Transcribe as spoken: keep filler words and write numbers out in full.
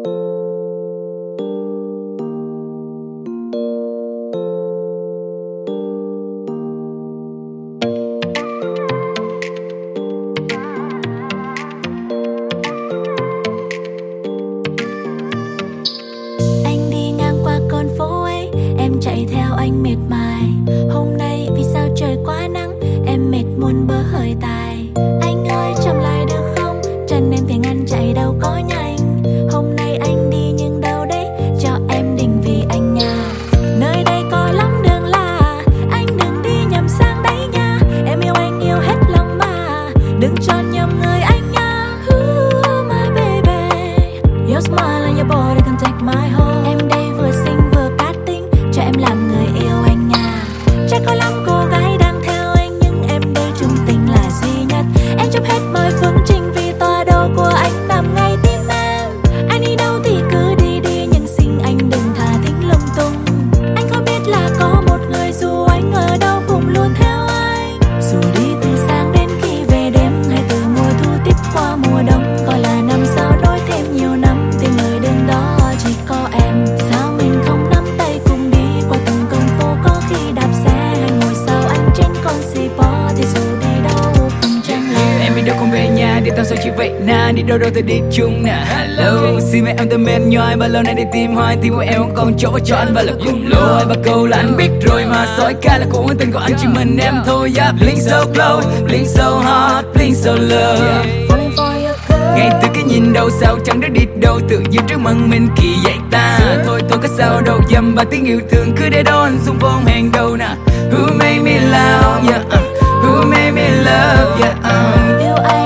chạy theo anh mệt mài. Hôm nay vì sao trời quá nắng, em mệt muốn bớ hơi tài. Anh ơi chậm lại được không, chân em thì ngăn chạy đâu có nhanh. Hôm nay anh đi nhưng đâu đấy, cho em đình vì anh nha. Nơi đây có lắm đường lạ, anh đừng đi nhầm sang đấy nha. Em yêu anh yêu hết lòng mà, đừng chọn nhầm người anh nha. Ooh, my baby, your smile and your body can take my heart. Em đây vừa xinh vừa cá tính, cho em làm người yêu anh nha. Chắc có lắm cô gái đang theo anh, nhưng em đây trung tình là duy nhất. Em chụp hết mọi phương trình vì tọa độ của anh nằm ngay tim em. Anh đi đâu thì cứ đi đi, nhưng xin anh đừng thả thính lung tung. Anh có biết là có một người dù anh ở đâu cũng luôn theo anh. Dù đi từ sáng đến khi về đêm, hay từ mùa thu tiếp qua mùa đông, gọi là năm sau nối thêm nhiều năm, thì người đường đó chỉ có em. Sao mình không nắm tay cùng đi qua từng con phố, có khi đạp xe hay ngồi sau anh trên con xe bò, thì dù đi đâu cùng chẳng là. Em đi đâu không về nhà, đi tao sao chỉ vậy na. Đi đâu đâu thì đi chung nè. Hello, xin mẹ em tên mệt nhoi, bao lâu nay đi tìm hoài, tim của em không còn chỗ cho anh và là cùng lối. Và câu là anh biết rồi mà, sói ca là của tên của anh chỉ mình em thôi. Yeah, blink so close, blink so hard, blink so love. Falling for your girl. Ngay từ cái nhìn đầu sao chẳng biết đi đâu, tự nhiên trước mặt mình kỳ vậy ta. Thôi thôi có sao đâu, dầm ba tiếng yêu thương cứ để đó anh xung phong hàng đầu nè. Who made me love, yeah, uh. Who made me love, yeah, uh. Yêu anh